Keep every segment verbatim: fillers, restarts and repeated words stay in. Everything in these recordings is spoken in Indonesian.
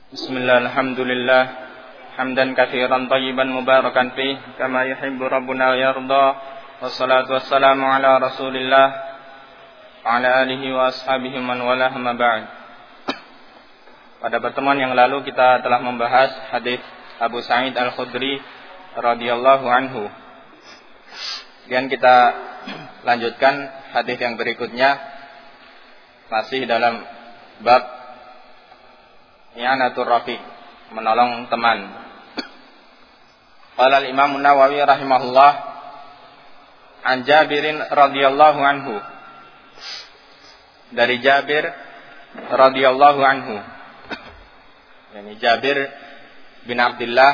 Bismillah, alhamdulillah, hamdan katsiran tayyiban mubarakan fih, kama yuhibbu rabbuna wa yarda. Wassalatu wassalamu ala Rasulillah wa ala alihi wa ashabihi man walah, ma ba'd. Pada pertemuan yang lalu kita telah membahas hadis Abu Sa'id Al-Khudri radhiyallahu anhu. Kemudian kita lanjutkan hadis yang berikutnya, masih dalam bab i'anatur rafiq, menolong teman. Qala al-Imam An-Nawawi rahimahullah, an Jabirin radhiyallahu anhu, dari Jabir radhiyallahu anhu, yani Jabir bin Abdullah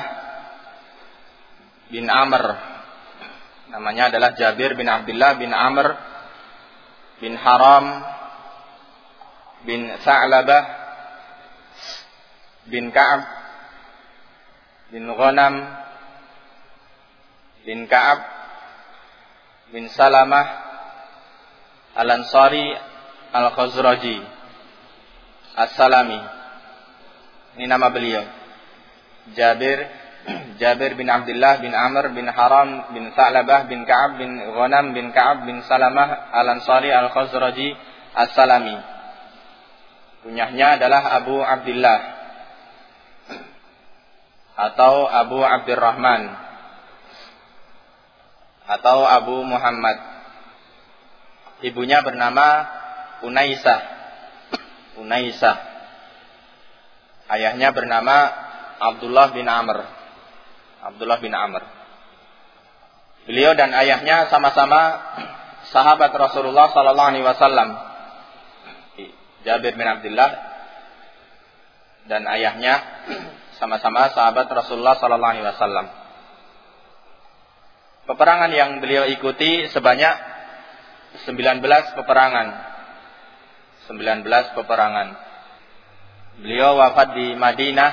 bin Amr, namanya adalah Jabir bin Abdullah bin Amr bin Haram bin Sa'labah bin Ka'ab bin Ghanam bin Ka'ab bin Salamah Al-Ansari Al-Khazraji As-Salami. Ini nama beliau, Jabir Jabir bin Abdullah bin Amr bin Haram bin Sa'labah bin Ka'ab bin Ghanam bin Ka'ab bin Salamah Al-Ansari Al-Khazraji As-Salami. Kunyahnya adalah Abu Abdullah atau Abu Abdurrahman atau Abu Muhammad. Ibunya bernama Unaisah. Unaisah. Ayahnya bernama Abdullah bin Amr. Abdullah bin Amr. Beliau dan ayahnya sama-sama sahabat Rasulullah sallallahu alaihi wasallam. Jabir bin Abdullah dan ayahnya sama-sama sahabat Rasulullah sallallahu alaihi wasallam. Peperangan yang beliau ikuti sebanyak sembilan belas peperangan. sembilan belas peperangan. Beliau wafat di Madinah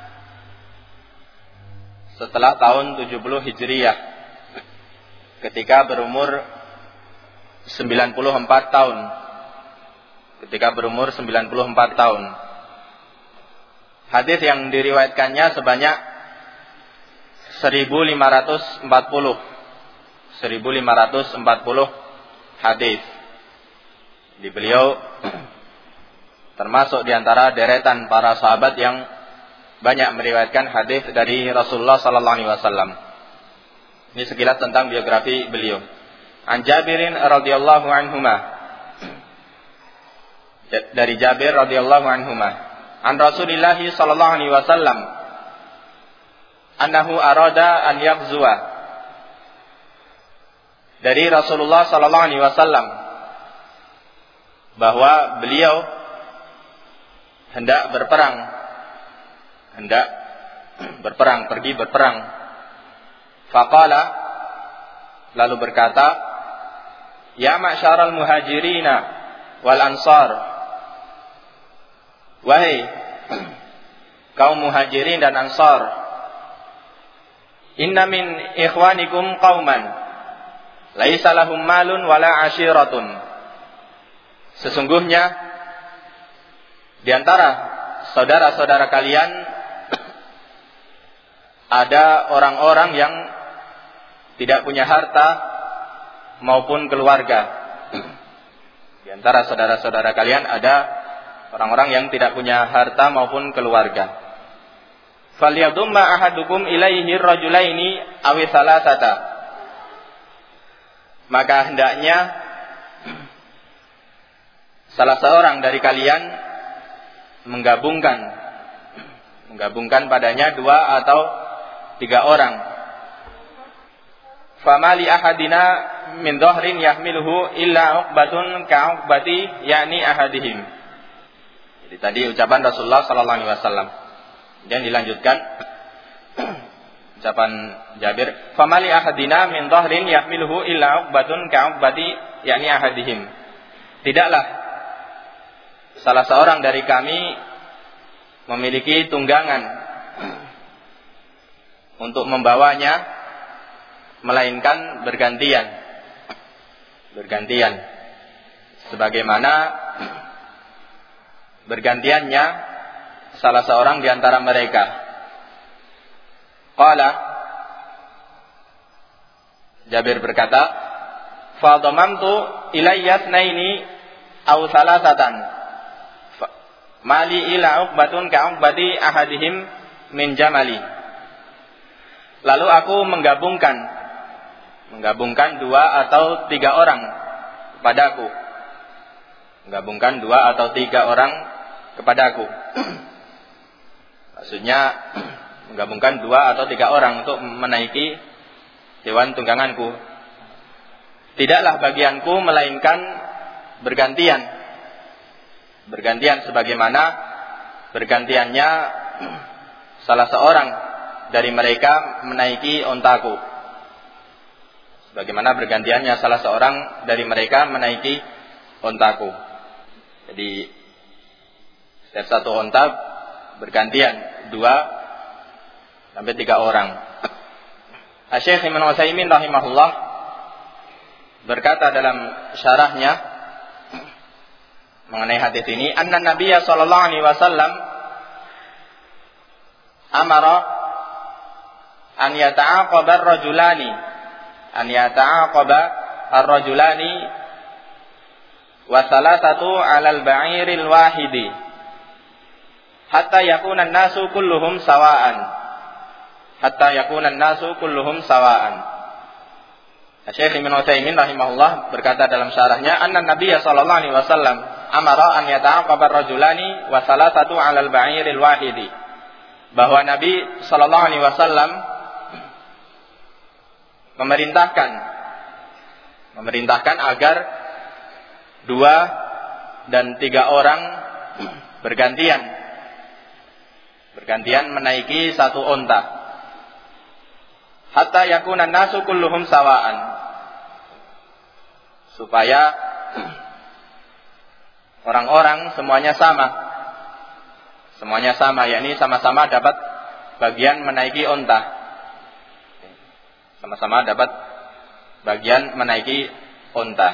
setelah tahun tujuh puluh Hijriyah, ketika berumur sembilan puluh empat tahun. Ketika berumur sembilan puluh empat tahun. Hadis yang diriwayatkannya sebanyak seribu lima ratus empat puluh. seribu lima ratus empat puluh hadis. Di beliau termasuk di antara deretan para sahabat yang banyak meriwayatkan hadis dari Rasulullah sallallahu alaihi wasallam. Ini sekilas tentang biografi beliau. An Jabirin radhiyallahu anhuma, dari Jabir radhiyallahu anhuma, an Rasulillah sallallahu alaihi wasallam annahu arada an yaghzuwa, dari Rasulullah sallallahu alaihi wasallam bahwa beliau hendak berperang, hendak berperang, pergi berperang. Faqala, lalu berkata, ya ma'syaral muhajirina wal ansar, wahai kaum muhajirin dan ansar, inna min ikhwanikum qauman laisa lahum malun wala ashiratun, sesungguhnya di antara saudara-saudara kalian ada orang-orang yang tidak punya harta maupun keluarga. Di antara saudara-saudara kalian ada orang-orang yang tidak punya harta maupun keluarga. Falyadumma ahadukum ilaihi rajulaini awi salasata, maka hendaknya salah seorang dari kalian menggabungkan menggabungkan padanya dua atau tiga orang. Fama li ahadina min dhahrin yahmiluhu illa uqbatun ka'uqbati yakni ahadihim. Jadi tadi ucapan Rasulullah sallallahu alaihi wasallam. Dan dilanjutkan ucapan Jabir, fama li ahadina min dhahrin yahmiluhu illa uqbatun ka'uqbati yakni ahadihim. Tidaklah salah seorang dari kami memiliki tunggangan untuk membawanya, melainkan bergantian. Bergantian. Sebagaimana bergantiannya salah seorang di antara mereka. Qala, Jabir berkata, fa dhamamtu ilayya tsnaini aw salasatan mali ila uqbatun ka uqbati ahadihim min jamali. Lalu aku menggabungkan menggabungkan dua atau tiga orang kepadaku. Menggabungkan dua atau tiga orang kepadaku. Maksudnya menggabungkan dua atau tiga orang untuk menaiki hewan tungganganku. Tidaklah bagianku melainkan bergantian. Bergantian sebagaimana bergantiannya salah seorang dari mereka menaiki ontaku. Sebagaimana bergantiannya salah seorang dari mereka menaiki ontaku. Jadi setiap satu onta bergantian dua sampai tiga orang. Asy-Syaikh Ibnu Utsaimin rahimahullah berkata dalam syarahnya mengenai hadis ini, anna Nabiyya sallallahu alaihi wasallam amara an yata'aqaba ar-rajulani an yata'aqaba ar-rajulani wa salasatu 'alal ba'iril wahidi hatta yakuna an-nasu kulluhum sawa'an hatta yakuna an-nasu kulluhum sawa'an. Syekh Ibnu Utsaimin rahimahullah berkata dalam syarahnya, anna Nabiyya sallallahu alaihi wasallam amara an yata'aqaba ar-rajulani wa salasatu 'alal ba'iril wahidi. Bahwa Nabi sallallahu alaihi wasallam memerintahkan memerintahkan agar dua dan tiga orang bergantian bergantian menaiki satu onta hatta yakuna nasu kulluhum sawaan, supaya orang-orang semuanya sama semuanya sama yakni sama-sama dapat bagian menaiki onta, sama-sama dapat bagian menaiki onta.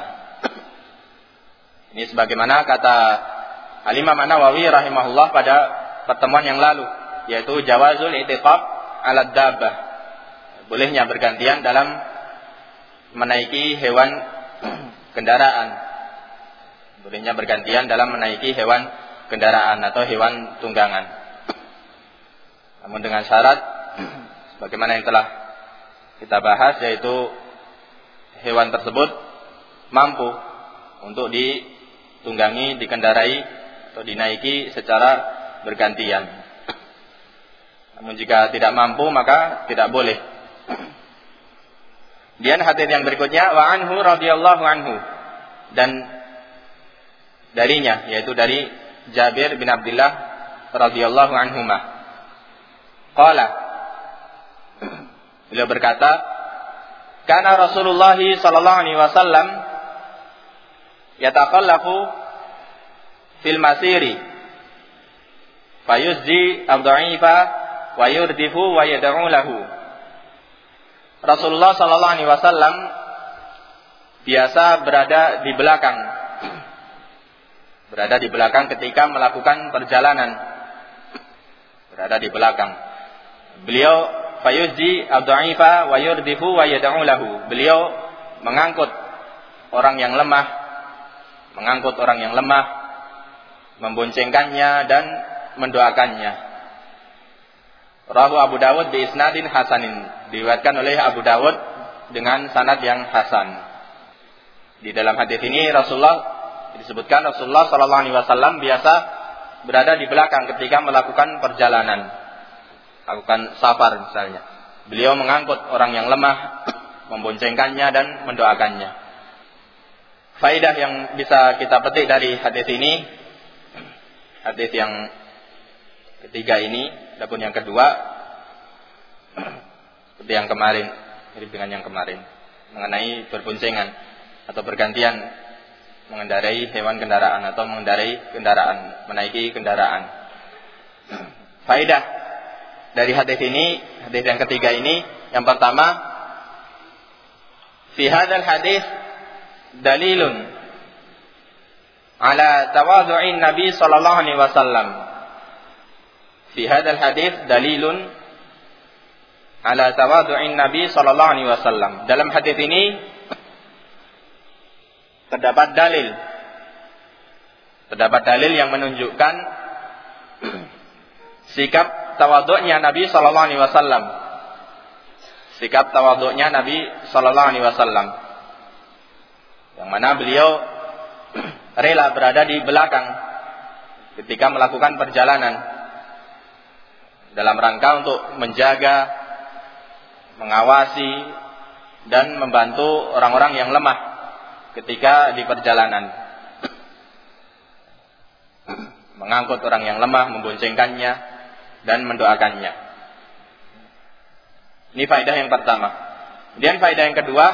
Ini sebagaimana kata Al-Imam An-Nawawi rahimahullah pada pertemuan yang lalu, yaitu jawazul i'tiqab 'ala dabbah, bolehnya bergantian dalam menaiki hewan kendaraan. Bolehnya bergantian dalam menaiki hewan kendaraan atau hewan tunggangan. Namun dengan syarat sebagaimana yang telah kita bahas, yaitu hewan tersebut mampu untuk ditunggangi, dikendarai atau dinaiki secara bergantian. Namun jika tidak mampu maka tidak boleh. Kemudian hadis yang berikutnya, wa anhu radhiyallahu anhu, dan darinya yaitu dari Jabir bin Abdullah radhiyallahu anhuma. Qala, beliau berkata, kana Rasulullah sallallahu alaihi wasallam yataqallafu fil masiri fayuzzi ad-dha'ifa wa yurdifu wa yad'u lahu. Rasulullah sallallahu alaihi wasallam biasa berada di belakang berada di belakang ketika melakukan perjalanan, berada di belakang. Beliau fayuzzi ad-dha'ifa wa yurdifu wa yad'u lahu. Beliau mengangkut orang yang lemah, mengangkut orang yang lemah, memboncengkannya dan mendoakannya. Rawahu Abu Dawud bi isnadin hasanin, diriwayatkan oleh Abu Dawud dengan sanad yang hasan. Di dalam hadis ini Rasulullah disebutkan Rasulullah sallallahu alaihi wasallam biasa berada di belakang ketika melakukan perjalanan, melakukan safar misalnya. Beliau mengangkut orang yang lemah, memboncengkannya dan mendoakannya. Faidah yang bisa kita petik dari hadis ini, hadis yang ketiga ini, adapun yang kedua seperti yang kemarin, mirip dengan yang kemarin, mengenai berboncengan atau bergantian mengendarai hewan kendaraan atau mengendarai kendaraan, menaiki kendaraan. Faidah dari hadis ini, hadis yang ketiga ini, yang pertama, fi hadzal hadis dalilun ala tawadhu'in Nabi sallallahu alaihi wasallam. fi hadzal hadits dalilun ala tawadhu'in Nabi sallallahu alaihi wasallam. Dalam hadis ini terdapat dalil terdapat dalil yang menunjukkan sikap tawadhu'nya Nabi sallallahu alaihi wasallam. Sikap tawadhu'nya Nabi sallallahu alaihi wasallam. Yang mana beliau rela berada di belakang ketika melakukan perjalanan dalam rangka untuk menjaga, mengawasi dan membantu orang-orang yang lemah ketika di perjalanan. Mengangkut orang yang lemah, memboncengkannya dan mendoakannya. Ini faedah yang pertama. Kemudian faedah yang kedua,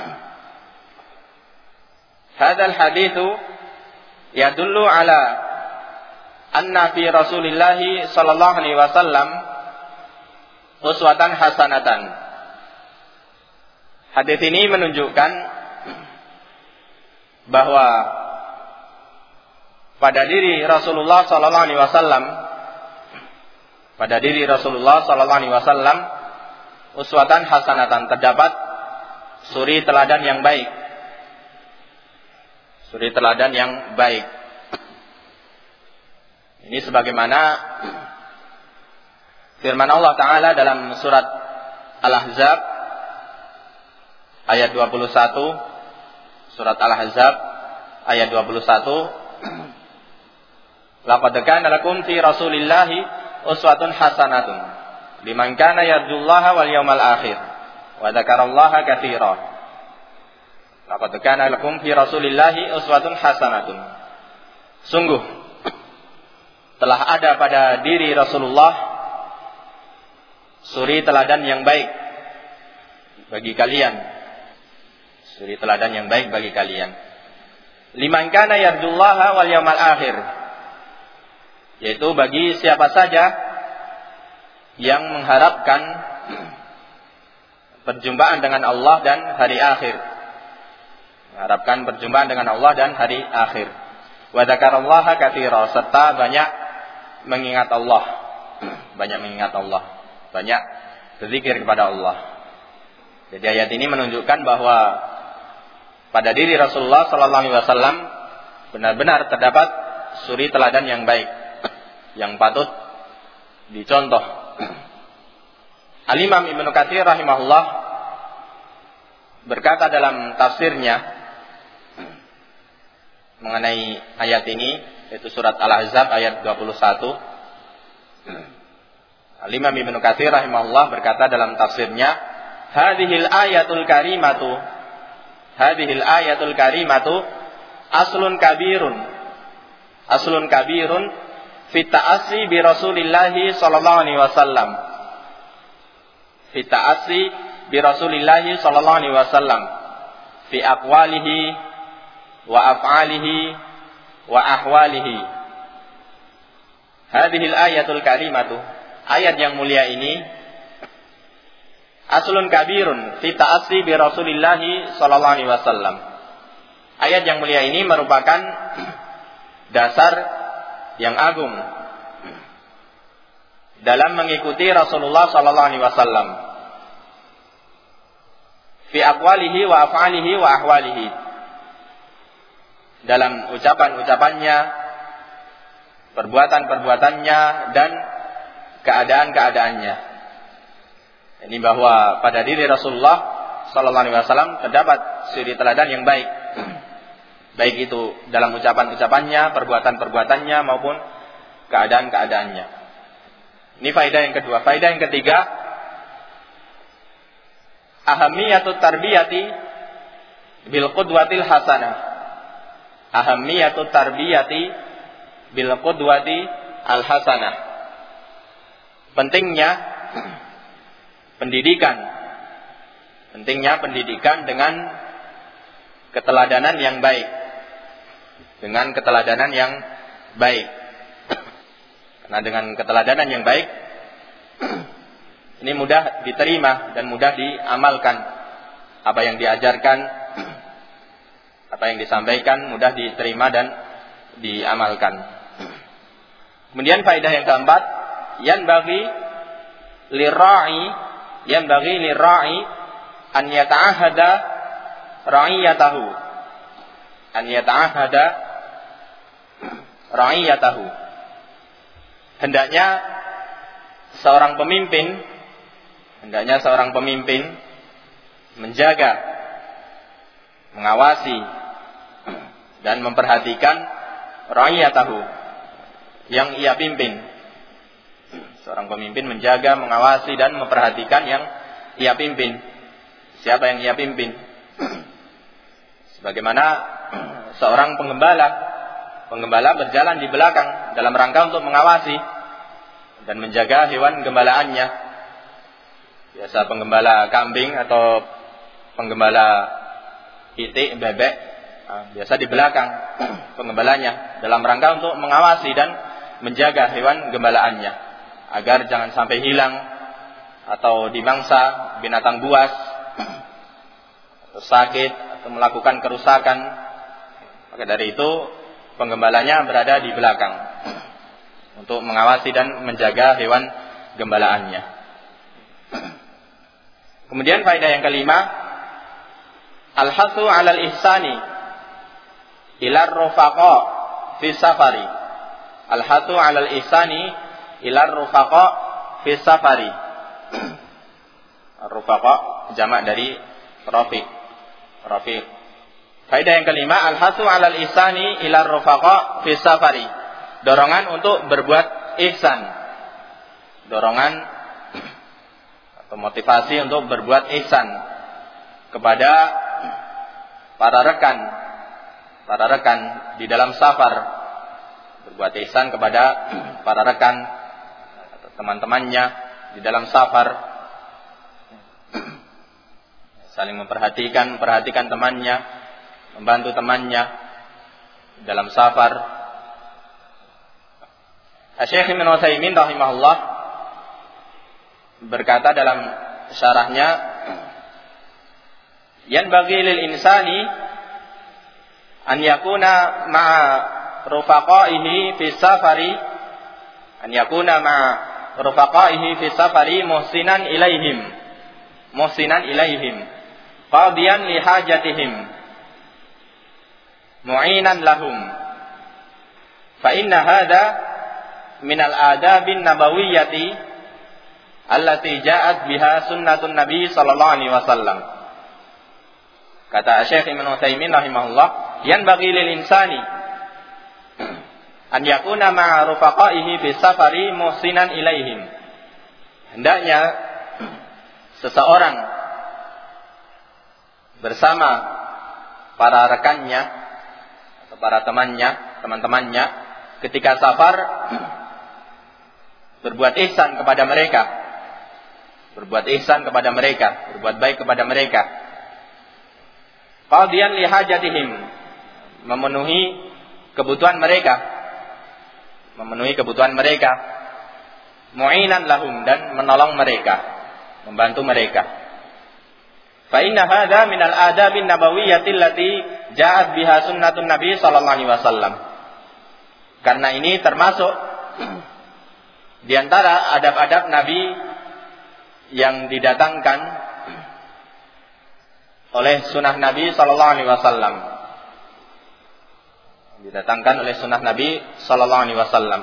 hadzal haditsu yadullu ala anna fi Rasulillah sallallahu alaihi wasallam uswatan hasanatan. Hadis ini menunjukkan bahwa pada diri Rasulullah sallallahu alaihi wasallam pada diri Rasulullah sallallahu alaihi wasallam uswatan hasanatan, terdapat suri teladan yang baik. Suri teladan yang baik. Ini sebagaimana firman Allah Ta'ala dalam surat Al-Ahzab ayat dua puluh satu. Surat Al-Ahzab ayat dua puluh satu. Laqad kana lakum fi Rasulillahi uswatun hasanatun liman kana yarjullaha wal yawmal akhir wa dzakarallaha katsiran. Laqad kana lakum fi Rasulillahi uswatun hasanatun. Sungguh telah ada pada diri Rasulullah suri teladan yang baik bagi kalian. Suri teladan yang baik bagi kalian. Liman kana yarjullaha wal yawmal akhir, yaitu bagi siapa saja yang mengharapkan perjumpaan dengan Allah dan hari akhir. Mengharapkan perjumpaan dengan Allah dan hari akhir. Wa dzakarallaha katsira, serta banyak mengingat Allah. Banyak mengingat Allah. Banyak berzikir kepada Allah. Jadi ayat ini menunjukkan bahwa pada diri Rasulullah sallallahu alaihi wasallam benar-benar terdapat suri teladan yang baik, yang patut dicontoh. Al-Imam Ibnu Katsir rahimahullah berkata dalam tafsirnya mengenai ayat ini, yaitu surat Al-Ahzab ayat dua puluh satu. Al-Imam Ibnu Katsir rahimahullah berkata dalam tafsirnya, hadhil ayatul karimatu hadhil ayatul karimatu aslun kabirun aslun kabirun fi ta'assi bi Rasulillah sallallahu alaihi wasallam fi ta'assi bi Rasulillah sallallahu alaihi wasallam fi aqwalihi wa af'alihi wa ahwalihi. Hadhil ayatul karimatu, ayat yang mulia ini, aslun kabirun fi ta'assi bi Rasulillah sallallahu alaihi wasallam. Ayat yang mulia ini merupakan dasar yang agung dalam mengikuti Rasulullah sallallahu alaihi wasallam fi aqwalihi wa af'alihi wa ahwalihi, dalam ucapan-ucapannya, perbuatan-perbuatannya dan keadaan-keadaannya. Ini bahwa pada diri Rasulullah sallallahu alaihi wasallam terdapat suri teladan yang baik. Baik itu dalam ucapan-ucapannya, perbuatan-perbuatannya maupun keadaan-keadaannya. Ini faedah yang kedua. Faedah yang ketiga, ahamiyatut tarbiyati bil qudwatil hasanah. Ahamiyatut tarbiyati bil qudwati al hasanah. Pentingnya pendidikan. Pentingnya pendidikan dengan keteladanan yang baik. Dengan keteladanan yang baik. Karena dengan keteladanan yang baik ini mudah diterima dan mudah diamalkan. Apa yang diajarkan, apa yang disampaikan mudah diterima dan diamalkan. Kemudian faedah yang keempat, yanbaghi lirra'i yanbaghi lirra'i an yata'ahada ra'iyatahu an yata'ahada ra'iyatahu. Hendaknya seorang pemimpin hendaknya seorang pemimpin menjaga, mengawasi dan memperhatikan ra'iyatahu, yang ia pimpin. Seorang pemimpin menjaga, mengawasi dan memperhatikan yang ia pimpin. Siapa yang ia pimpin? Sebagaimana seorang penggembala, penggembala berjalan di belakang dalam rangka untuk mengawasi dan menjaga hewan gembalaannya. Biasa penggembala kambing atau penggembala itik, bebek, biasa di belakang penggembalanya dalam rangka untuk mengawasi dan menjaga hewan gembalaannya agar jangan sampai hilang atau dimangsa binatang buas atau sakit atau melakukan kerusakan. Maka dari itu penggembalanya berada di belakang untuk mengawasi dan menjaga hewan gembalaannya. Kemudian faedah yang kelima, al-hathu 'alal ihsani ilar rufaqa fi safari. Al-hathu 'alal ihsani ilar rufaqa fi safari. Rufaqa jamak dari rafiq. Rafiq. Faedah yang kelima, al-hathu 'alal ihsani ilar rufaqa fi safari. Dorongan untuk berbuat ihsan. Dorongan atau motivasi untuk berbuat ihsan kepada para rekan, para rekan di dalam safar. Berbuat ihsan kepada para rekan atau teman-temannya di dalam safar. Saling memperhatikan, memperhatikan temannya, membantu temannya dalam safar. Syekh Ibnu Utsaimin rahimahullah berkata dalam syarahnya, yanbaghi lil insani an yakuna ma'a rufaqaihi fi safari an yakuna ma'a rufaqaihi fi safari muhsinan ilaihim muhsinan ilaihim qadiyan li hajatihim mu'inan lahum fa inna hadha min al-adabin nabawiyyati allati ja'at biha sunnatun nabi sallallahu alaihi wasallam. Kata Syekh Ibnu Utsaimin rahimahullah, yanbaghi lil insani an yakuna ma'a rufaqaihi fi safari muhsinan ilaihim. Hendaknya seseorang bersama para rekannya atau para temannya, teman-temannya ketika safar berbuat ihsan kepada mereka. Berbuat ihsan kepada mereka, berbuat baik kepada mereka. Qadiyan li hajatihim, memenuhi kebutuhan mereka. Memenuhi kebutuhan mereka. Mu'inan lahum, dan menolong mereka, membantu mereka. Fa inna hadza minal adabin nabawiyyati allati ja'at biha sunnatun nabi sallallahu alaihi wasallam. Karena ini termasuk di antara adab-adab Nabi yang didatangkan oleh sunnah Nabi sallallahu alaihi wasallam. Didatangkan oleh sunnah Nabi sallallahu alaihi wasallam.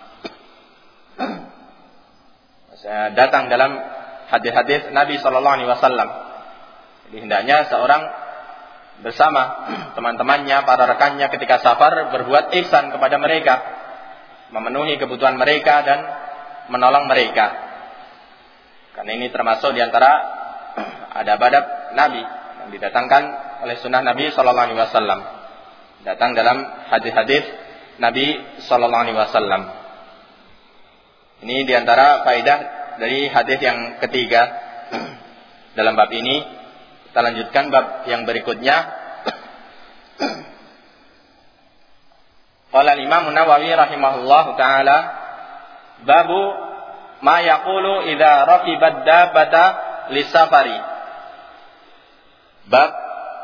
Saya datang dalam hadis-hadis Nabi sallallahu alaihi wasallam. Jadi hendaknya seorang bersama teman-temannya, para rekannya ketika safar berbuat ihsan kepada mereka, memenuhi kebutuhan mereka dan menolong mereka. Karena ini termasuk diantara adab-adab Nabi yang didatangkan oleh sunnah Nabi sallallahu alaihi wasallam. Datang dalam hadis-hadis Nabi sallallahu alaihi wasallam. Ini diantara faedah dari hadis yang ketiga dalam bab ini. Kita lanjutkan bab yang berikutnya. Qala al-Imam An-Nawawi rahimahullahu taala, babu ma yaqulu idza raqibad dabbata lisafari. Bab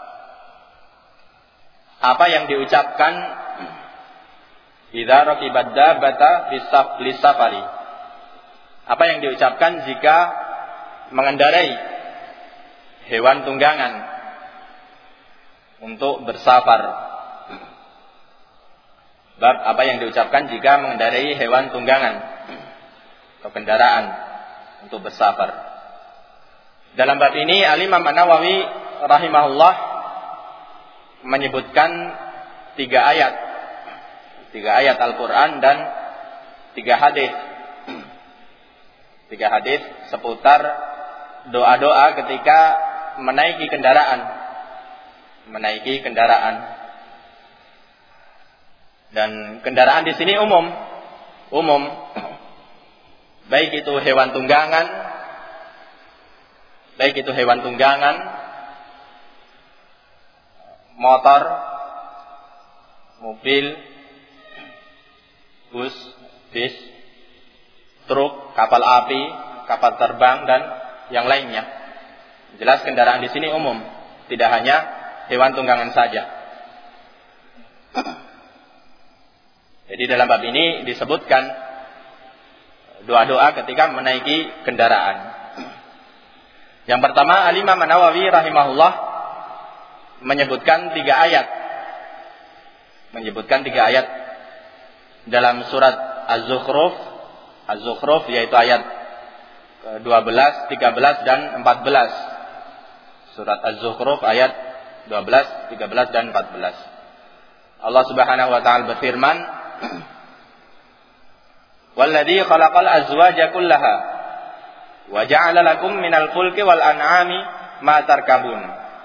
apa yang diucapkan idza raqibad dabbata lisafari, Apa yang diucapkan jika mengendarai hewan tunggangan untuk bersafar. Bab apa yang diucapkan jika mengendarai hewan tunggangan atau kendaraan untuk bersafar. Dalam bab ini Al-Imam An-Nawawi rahimahullah menyebutkan tiga ayat, tiga ayat Al-Quran dan tiga hadis, tiga hadis seputar doa-doa ketika menaiki kendaraan, menaiki kendaraan. Dan kendaraan di sini umum, umum, baik itu hewan tunggangan, baik itu hewan tunggangan, motor, mobil, bus, bis, truk, kapal api, kapal terbang dan yang lainnya. Jelas kendaraan di sini umum, tidak hanya hewan tunggangan saja. Jadi dalam bab ini disebutkan doa-doa ketika menaiki kendaraan. Yang pertama, Al-Imam An-Nawawi rahimahullah menyebutkan tiga ayat. Menyebutkan tiga ayat dalam surat Az-Zukhruf, Az-Zukhruf yaitu ayat dua belas, tiga belas dan empat belas. Surat Az-Zukhruf ayat dua belas, tiga belas dan empat belas. Allah Subhanahu wa taala berfirman, "Walladzi khalaqal azwaja kullaha wa ja'ala lakum minal fulki wal an'ami ma tarkabun."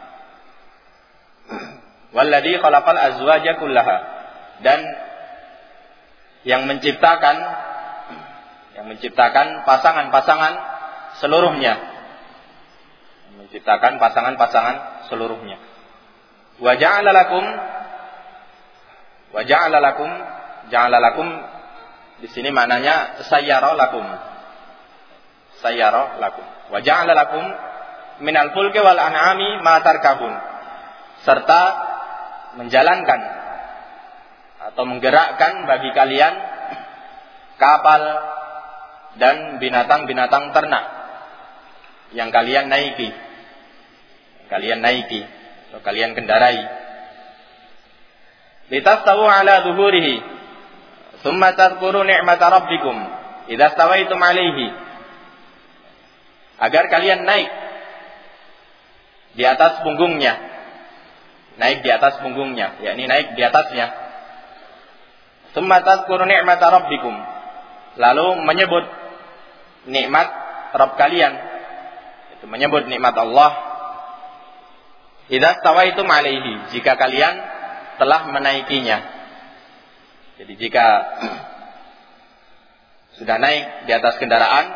Walladzi khalaqal azwaja kullaha, dan yang menciptakan yang menciptakan pasangan-pasangan seluruhnya. Menciptakan pasangan-pasangan seluruhnya. Wa ja'ala lakum wa ja'ala lakum ja'ala lakum di sini maknanya sayyara lakum. Sayyara lakum. Wa ja'ala lakum minal fulki wal an'ami ma tarkabun. Serta menjalankan atau menggerakkan bagi kalian kapal dan binatang-binatang ternak yang kalian naiki. Yang kalian naiki atau kalian kendarai. Litastawu ala zuhurihi thumma tadhkuru ni'mata rabbikum idza stawaitum alaihi, agar kalian naik di atas punggungnya, naik di atas punggungnya, yakni naik di atasnya. Thumma tadhkuru ni'mata rabbikum, lalu menyebut nikmat Rabb kalian, itu menyebut nikmat Allah. Idza stawaitum alaihi, jika kalian telah menaikinya. Jadi jika sudah naik di atas kendaraan,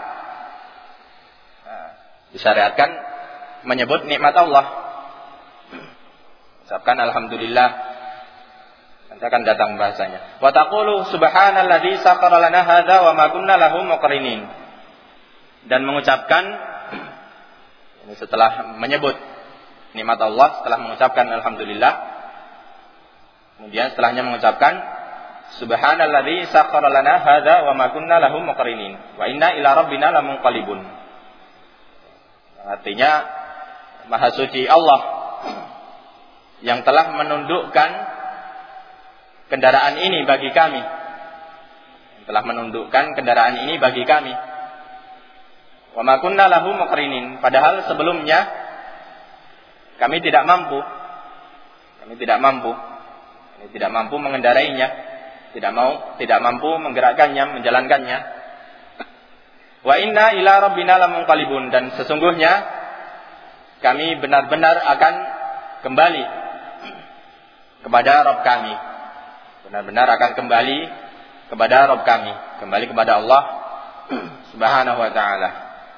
disyariatkan menyebut nikmat Allah. Ucapkan alhamdulillah. Nanti akan datang bahasanya. Wa taqulu subhanalladzi sakhkhara lana hadza wa ma kunna lahu muqrinin. Dan mengucapkan ini setelah menyebut nikmat Allah, setelah mengucapkan alhamdulillah, kemudian setelahnya mengucapkan subhanalladzi sakhkhara lana hadza wa ma kunna lahu muqrinin wa inna ila rabbina lamunqalibun. Artinya Maha suci Allah yang telah menundukkan kendaraan ini bagi kami. Yang telah menundukkan kendaraan ini bagi kami. Wa ma kunna lahu muqrinin, padahal sebelumnya kami tidak mampu. Kami tidak mampu. Kami tidak mampu mengendarainya, tidak mau, tidak mampu menggerakkannya, menjalankannya. Wa inna ila rabbina lamunqalibun, dan sesungguhnya kami benar-benar akan kembali kepada Rabb kami. Benar-benar akan kembali kepada Rabb kami, kembali kepada Allah Subhanahu wa taala.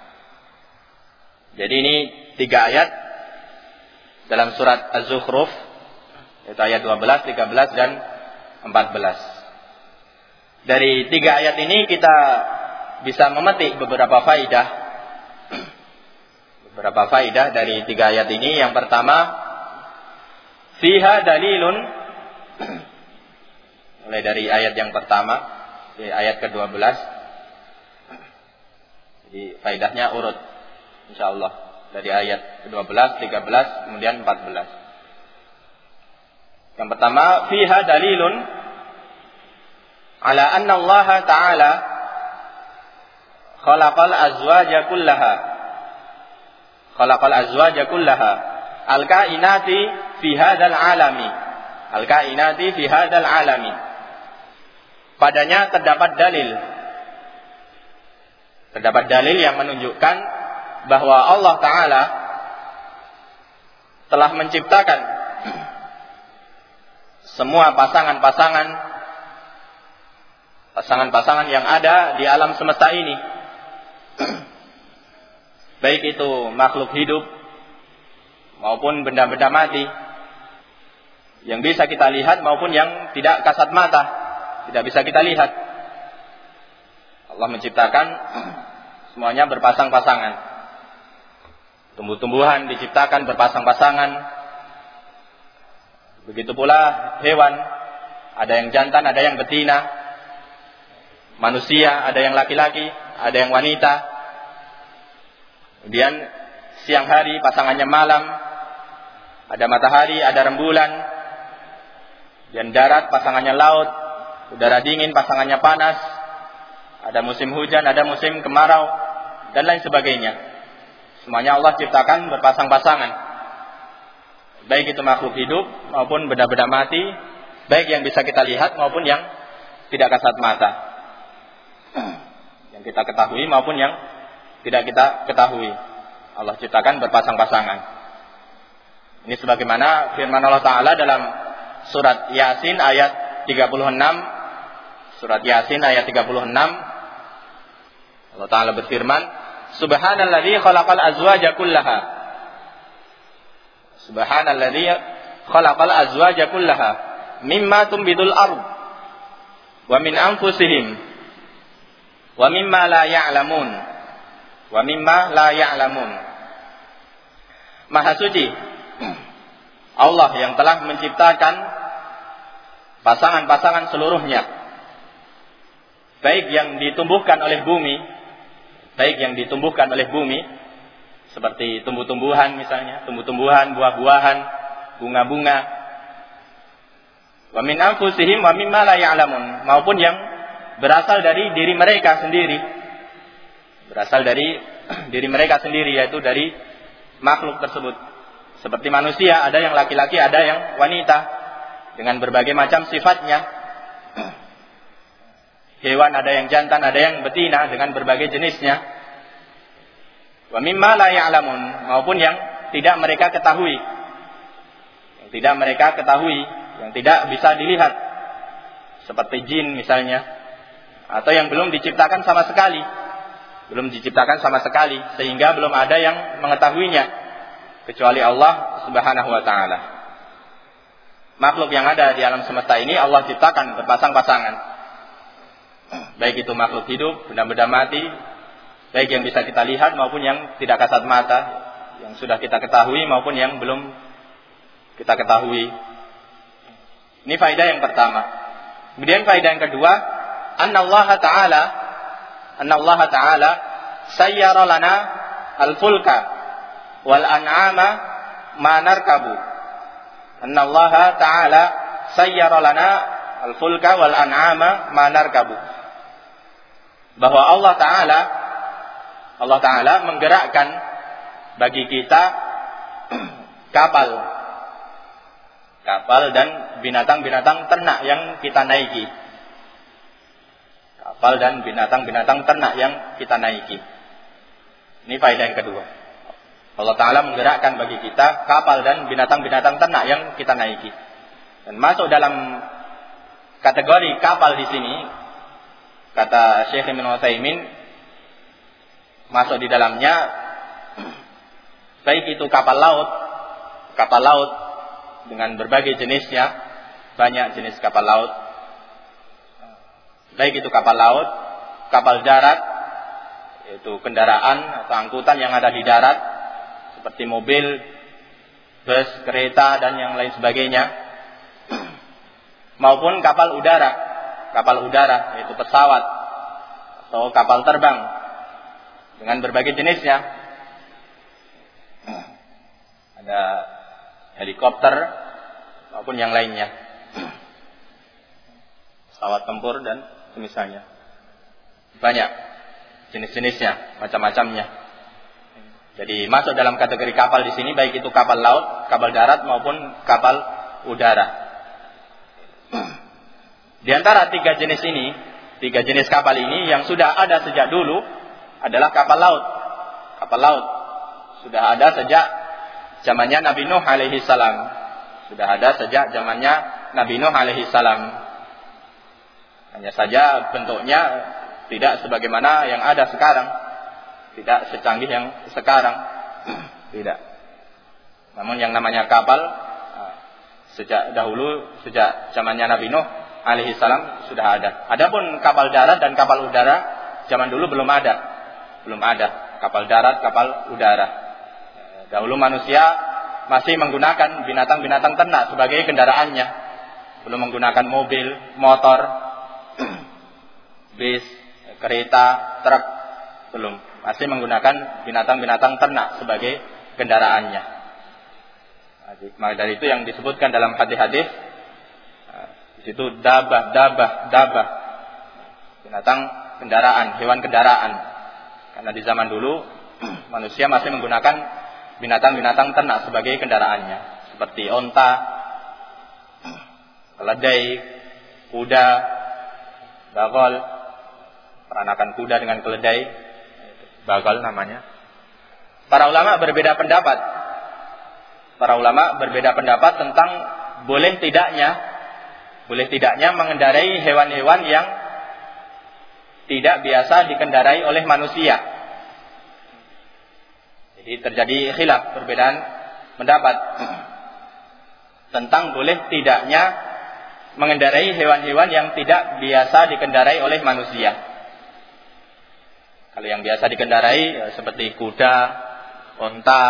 Jadi ini tiga ayat dalam surat Az-Zukhruf, yaitu ayat dua belas, tiga belas dan empat belas. Dari tiga ayat ini kita bisa memetik beberapa faidah. Beberapa faidah dari tiga ayat ini. Yang pertama, fiha dalilun, mulai dari ayat yang pertama, ayat ke dua belas. Jadi faedahnya urut insyaallah dari ayat kedua belas, tiga belas, kemudian empat belas. Yang pertama, fiha dalilun ala anna Allah Ta'ala khalaqal azwaja kullaha khalaqal azwaja kullaha al-kainati fi hadzal alami al-kainati fi hadzal alami. Padanya terdapat dalil terdapat dalil yang menunjukkan bahwa Allah Ta'ala telah menciptakan semua pasangan-pasangan pasangan-pasangan yang ada di alam semesta ini. Baik itu makhluk hidup maupun benda-benda mati yang bisa kita lihat maupun yang tidak kasat mata, tidak bisa kita lihat. Allah menciptakan semuanya berpasang-pasangan. Tumbuh-tumbuhan diciptakan berpasang-pasangan. Begitu pula hewan, ada yang jantan, ada yang betina. Manusia, ada yang laki-laki, ada yang wanita. Kemudian siang hari pasangannya malam, ada matahari, ada rembulan. Dan darat pasangannya laut, udara dingin pasangannya panas, ada musim hujan, ada musim kemarau, dan lain sebagainya. Semuanya Allah ciptakan berpasang-pasangan. Baik itu makhluk hidup maupun benda-benda mati, baik yang bisa kita lihat maupun yang tidak kasat mata, yang kita ketahui maupun yang tidak kita ketahui. Allah ciptakan berpasang-pasangan. Ini sebagaimana firman Allah Ta'ala dalam surat Yasin ayat tiga puluh enam. Surat Yasin ayat tiga puluh enam. Allah Ta'ala berfirman, Subhanalladzi khalaqal azwaja kullaha. Subhanalladzi khalaqal azwaja kullaha mimma tumbidul ardh wa min anfusihim wa mimma la ya'lamun wa mimma la ya'lamun. Maha suci Allah yang telah menciptakan pasangan-pasangan seluruhnya, baik yang ditumbuhkan oleh bumi, baik yang ditumbuhkan oleh bumi seperti tumbuh-tumbuhan misalnya, tumbuh-tumbuhan, buah-buahan, bunga-bunga. Wa min anfusihim wa mimma la ya'lamun, maupun yang berasal dari diri mereka sendiri. Berasal dari diri mereka sendiri, yaitu dari makhluk tersebut. Seperti manusia, ada yang laki-laki, ada yang wanita, dengan berbagai macam sifatnya. Hewan ada yang jantan, ada yang betina, dengan berbagai jenisnya. Wa mimma la ya'lamun, maupun yang tidak mereka ketahui. Yang tidak mereka ketahui, yang tidak bisa dilihat. Seperti jin misalnya, atau yang belum diciptakan sama sekali. Belum diciptakan sama sekali, sehingga belum ada yang mengetahuinya kecuali Allah Subhanahu wa Ta'ala. Makhluk yang ada di alam semesta ini Allah ciptakan berpasang-pasangan, baik itu makhluk hidup, benda-benda mati, baik yang bisa kita lihat maupun yang tidak kasat mata, yang sudah kita ketahui maupun yang belum kita ketahui. Ini faedah yang pertama. Kemudian faedah yang kedua, annallaha ta'ala annallaha ta'ala sayyara lana al-fulka wal an'ama ma narkabu. Annallaha ta'ala sayyara lana al-fulka wal an'ama ma narkabu. Bahwa Allah Ta'ala Allah Ta'ala menggerakkan bagi kita kapal kapal dan binatang-binatang ternak yang kita naiki. Kapal dan binatang-binatang ternak yang kita naiki. Ini faedah yang kedua. Allah Ta'ala menggerakkan bagi kita kapal dan binatang-binatang ternak yang kita naiki. Dan masuk dalam kategori kapal di sini, kata Syekh Ibnu Utsaimin, masuk di dalamnya baik itu kapal laut, kapal laut dengan berbagai jenisnya, banyak jenis kapal laut. Baik itu kapal laut, kapal darat, yaitu kendaraan atau angkutan yang ada di darat, seperti mobil, bus, kereta, dan yang lain sebagainya. Maupun kapal udara, kapal udara, yaitu pesawat atau kapal terbang, dengan berbagai jenisnya. Ada helikopter maupun yang lainnya, pesawat tempur dan semisalnya. Banyak jenis-jenisnya, macam-macamnya. Jadi masuk dalam kategori kapal di sini baik itu kapal laut, kapal darat maupun kapal udara. Di antara tiga jenis ini, tiga jenis kapal ini yang sudah ada sejak dulu adalah kapal laut. Kapal laut sudah ada sejak zamannya Nabi Nuh alaihi salam. Sudah ada sejak zamannya Nabi Nuh alaihi salam. Hanya saja bentuknya tidak sebagaimana yang ada sekarang. Tidak secanggih yang sekarang. Tidak. Namun yang namanya kapal sejak dahulu, sejak zamannya Nabi Nuh alaihi salam sudah ada. Adapun kapal darat dan kapal udara zaman dulu belum ada. Belum ada kapal darat, kapal udara. Dahulu manusia masih menggunakan binatang-binatang ternak sebagai kendaraannya. Belum menggunakan mobil, motor, bis, kereta, truk. Belum. Masih menggunakan binatang-binatang ternak sebagai kendaraannya. Maka dari itu yang disebutkan dalam hadis-hadis, di situ dabah, dabah, dabah. Binatang kendaraan, hewan kendaraan. Karena di zaman dulu manusia masih menggunakan binatang-binatang ternak sebagai kendaraannya, seperti onta, keledai, kuda, bagol, peranakan kuda dengan keledai, bagol namanya. Para ulama berbeda pendapat. Para ulama berbeda pendapat tentang boleh tidaknya, boleh tidaknya mengendarai hewan-hewan yang tidak biasa dikendarai oleh manusia. Jadi terjadi khilaf, perbedaan pendapat tentang boleh tidaknya mengendarai hewan-hewan yang tidak biasa dikendarai oleh manusia. Kalau yang biasa dikendarai seperti kuda, onta.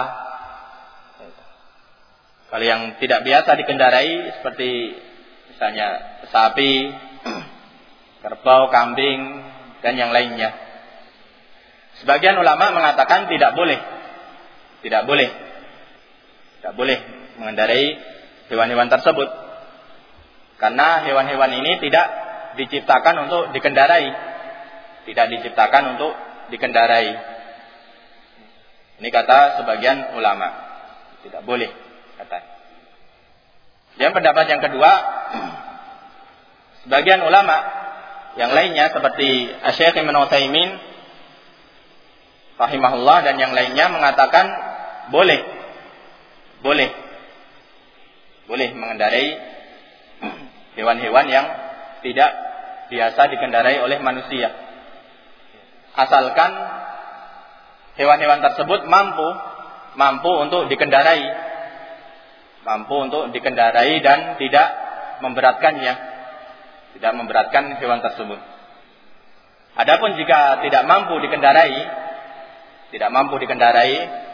Kalau yang tidak biasa dikendarai seperti misalnya sapi, kerbau, kambing dan yang lainnya. Sebagian ulama mengatakan tidak boleh. Tidak boleh. Tidak boleh mengendarai hewan-hewan tersebut. Karena hewan-hewan ini tidak diciptakan untuk dikendarai. Tidak diciptakan untuk dikendarai. Ini kata sebagian ulama. Tidak boleh, kata. Dan pendapat yang kedua, sebagian ulama yang lainnya seperti Syekh Ibnu Utsaimin rahimahullah dan yang lainnya mengatakan boleh, boleh, boleh mengendarai hewan-hewan yang tidak biasa dikendarai oleh manusia, asalkan hewan-hewan tersebut mampu, mampu untuk dikendarai, mampu untuk dikendarai dan tidak memberatkannya, tidak memberatkan hewan tersebut. Adapun jika tidak mampu dikendarai, tidak mampu dikendarai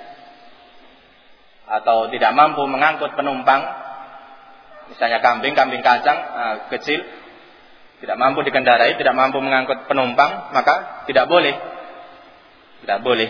atau tidak mampu mengangkut penumpang, misalnya kambing, kambing kacang uh, kecil, tidak mampu dikendarai, tidak mampu mengangkut penumpang, maka tidak boleh, tidak boleh.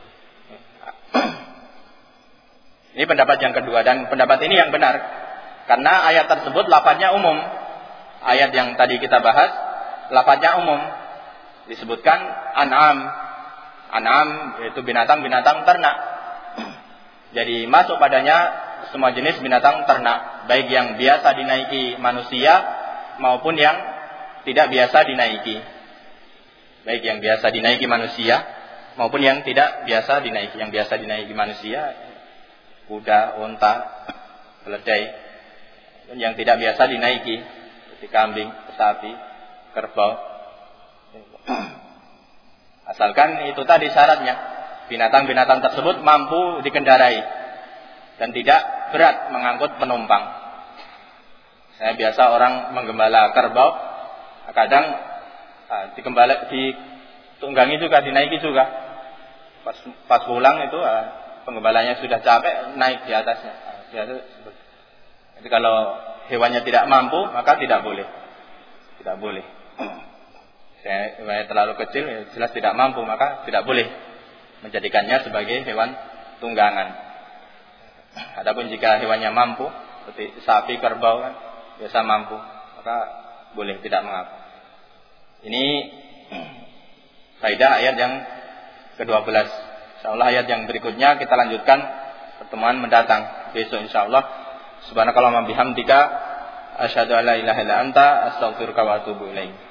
Ini pendapat yang kedua dan pendapat ini yang benar, karena ayat tersebut lafadznya umum. Ayat yang tadi kita bahas lafadznya umum, disebutkan an'am, an'am yaitu binatang-binatang ternak. Jadi masuk padanya semua jenis binatang ternak, baik yang biasa dinaiki manusia maupun yang tidak biasa dinaiki. Baik yang biasa dinaiki manusia maupun yang tidak biasa dinaiki. Yang biasa dinaiki manusia, kuda, unta, keledai. Dan yang tidak biasa dinaiki, seperti kambing, sapi, kerbau. Asalkan itu tadi syaratnya. Binatang-binatang tersebut mampu dikendarai dan tidak berat mengangkut penumpang. Saya biasa orang menggembala kerbau, kadang uh, dikembala, ditunggangi juga, dinaiki juga. Pas, pas pulang itu uh, penggembalanya sudah capek, naik di atasnya. Di atas. Jadi kalau hewannya tidak mampu, maka tidak boleh, tidak boleh. Saya hewannya terlalu kecil, jelas tidak mampu, maka tidak boleh. menjadikannya sebagai hewan tunggangan. Adapun jika hewannya mampu, seperti sapi, kerbau kan biasa mampu, maka boleh, tidak mengapa. Ini faedah ayat yang kedua belas. Insyaallah ayat yang berikutnya kita lanjutkan pertemuan mendatang besok insyaallah. Subhanakallahumma bihamdika asyhadu an la ilaha illa anta astaghfiruka wa atubu ilaik.